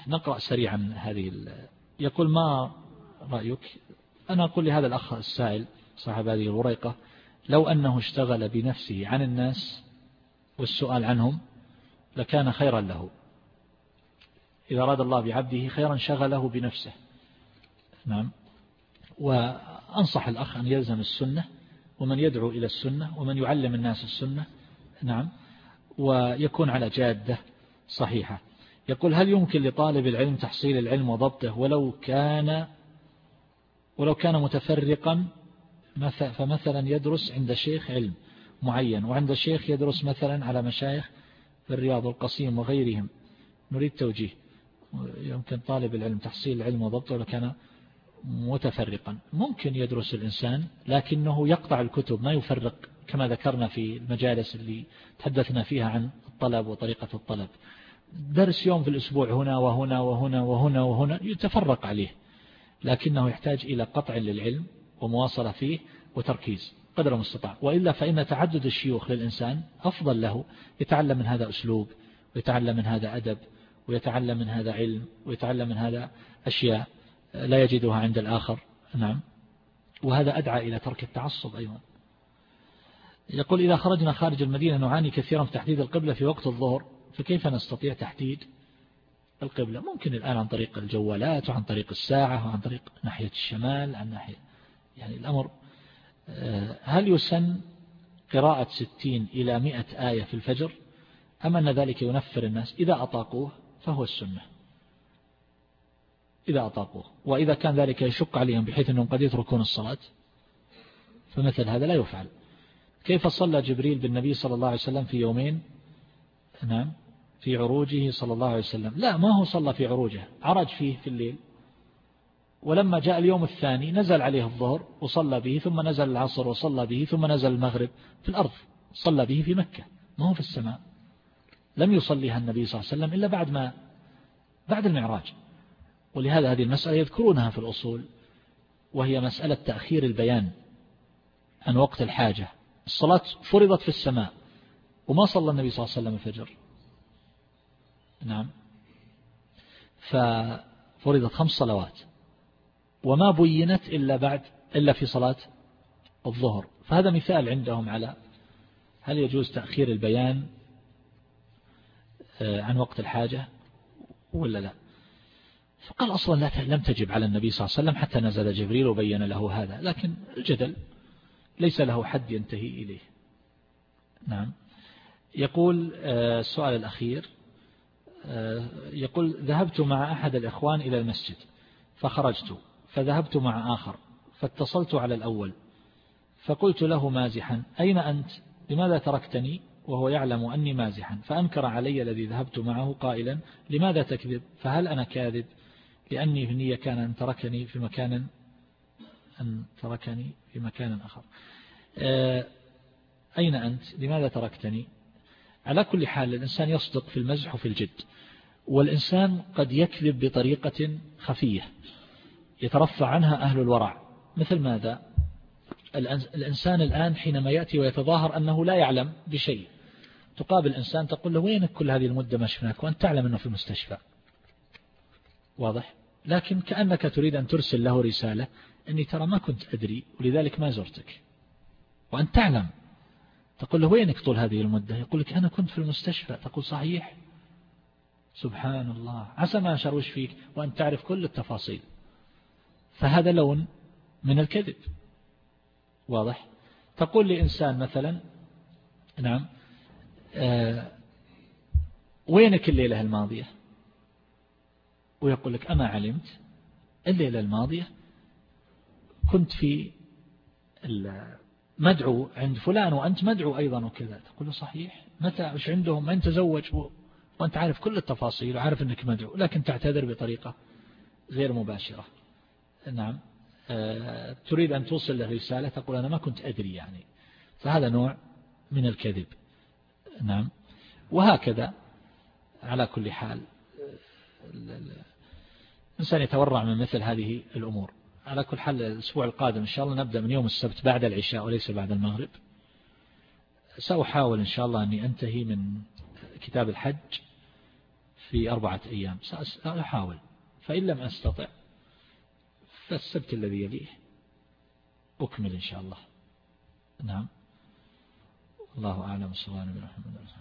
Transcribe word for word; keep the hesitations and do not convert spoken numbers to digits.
نقرأ سريعا هذه. يقول ما رأيك؟ أنا أقول لهذا الأخ السائل صاحب هذه الوريقة لو أنه اشتغل بنفسه عن الناس والسؤال عنهم لكان خيرا له. إذا أراد الله بعبده خيرا شغله بنفسه. نعم. وأنصح الأخ أن يلزم السنة ومن يدعو إلى السنة ومن يعلم الناس السنة. نعم. ويكون على جادة صحيحة. يقول هل يمكن لطالب العلم تحصيل العلم وضبطه ولو كان ولو كان متفرقا، فمثلا يدرس عند شيخ علم معين وعند شيخ يدرس مثلا على مشايخ في الرياض والقصيم وغيرهم، نريد توجيه. يمكن طالب العلم تحصيل العلم وضبطه ولو كان متفرقا. ممكن يدرس الإنسان لكنه يقطع الكتب، ما يفرق كما ذكرنا في المجالس اللي تحدثنا فيها عن الطلب وطريقة الطلب. درس يوم في الأسبوع هنا وهنا وهنا وهنا وهنا يتفرق عليه، لكنه يحتاج إلى قطع للعلم ومواصلة فيه وتركيز قدر المستطاع. وإلا فإن تعدد الشيوخ للإنسان أفضل له، يتعلم من هذا أسلوب ويتعلم من هذا أدب ويتعلم من هذا علم ويتعلم من هذا أشياء لا يجدها عند الآخر. نعم. وهذا أدعى إلى ترك التعصب أيضا. يقول إذا خرجنا خارج المدينة نعاني كثيرا في تحديد القبلة في وقت الظهر، فكيف نستطيع تحديد القبلة؟ ممكن الآن عن طريق الجوالات وعن طريق الساعة وعن طريق ناحية الشمال عن ناحية، يعني الأمر. هل يسن قراءة ستين إلى مئة آية في الفجر أم أن ذلك ينفر الناس؟ إذا أطاقوه فهو السنة، إذا أطاقوه. وإذا كان ذلك يشق عليهم بحيث أنهم قد يتركون الصلاة فمثل هذا لا يفعل. كيف صلى جبريل بالنبي صلى الله عليه وسلم في يومين؟ نعم، في عروجه صلى الله عليه وسلم. لا، ما هو صلى في عروجه، عرج فيه في الليل، ولما جاء اليوم الثاني نزل عليه الظهر وصلى به، ثم نزل العصر وصلى به، ثم نزل المغرب في الأرض صلى به في مكة، ما هو في السماء. لم يصليها النبي صلى الله عليه وسلم إلا بعد ما بعد المعراج. ولهذا هذه المسألة يذكرونها في الأصول، وهي مسألة تأخير البيان عن وقت الحاجة. الصلاة فرضت في السماء وما صلى النبي صلى الله عليه وسلم الفجر. نعم. ففرضت خمس صلوات وما بينت إلا بعد إلا في صلاة الظهر. فهذا مثال عندهم على هل يجوز تأخير البيان عن وقت الحاجة ولا لا. فقال أصلا لم تجب على النبي صلى الله عليه وسلم حتى نزل جبريل وبين له هذا، لكن الجدل ليس له حد ينتهي إليه. نعم. يقول السؤال الأخير، يقول ذهبت مع أحد الإخوان إلى المسجد فخرجت، فذهبت مع آخر فاتصلت على الأول فقلت له مازحا أين أنت؟ لماذا تركتني؟ وهو يعلم أني مازحا، فأنكر علي الذي ذهبت معه قائلا لماذا تكذب؟ فهل أنا كاذب؟ لأني في النية كان أن تركني في مكان أن تركني في مكان آخر. أين أنت؟ لماذا تركتني؟ على كل حال الإنسان يصدق في المزح وفي الجد، والإنسان قد يكذب بطريقة خفية يترفع عنها أهل الورع. مثل ماذا؟ الإنسان الآن حينما يأتي ويتظاهر أنه لا يعلم بشيء، تقابل إنسان تقول له وينك كل هذه المدة ما شفناك وأنت تعلم أنه في المستشفى، واضح؟ لكن كأنك تريد أن ترسل له رسالة أني ترى ما كنت أدري ولذلك ما زرتك، وأنت تعلم. تقول له وينك طول هذه المدة؟ يقول لك أنا كنت في المستشفى. تقول صحيح؟ سبحان الله، عسى ما أشروش فيك وأنت تعرف كل التفاصيل. فهذا لون من الكذب، واضح؟ تقول لإنسان مثلا نعم آه وينك الليلة الماضية؟ ويقول لك أما علمت الليلة الماضية كنت في مدعو عند فلان وأنت مدعو أيضا وكذا. تقول له صحيح؟ متى؟ وش عندهم؟ من تزوج وأنت عارف كل التفاصيل وعارف أنك مدعو، لكن تعتذر بطريقة غير مباشرة. نعم. أه تريد أن توصل له رسالة تقول أنا ما كنت أدري يعني. فهذا نوع من الكذب. نعم. وهكذا على كل حال الإنسان يتورع من مثل هذه الأمور. على كل حال الأسبوع القادم إن شاء الله نبدأ من يوم السبت بعد العشاء وليس بعد المغرب. سأحاول إن شاء الله أني أنتهي من كتاب الحج في أربعة أيام سأحاول، فإن لم أستطع فالسبت الذي يليه أكمل إن شاء الله. نعم، الله أعلم. صلى الله عليه وسلم.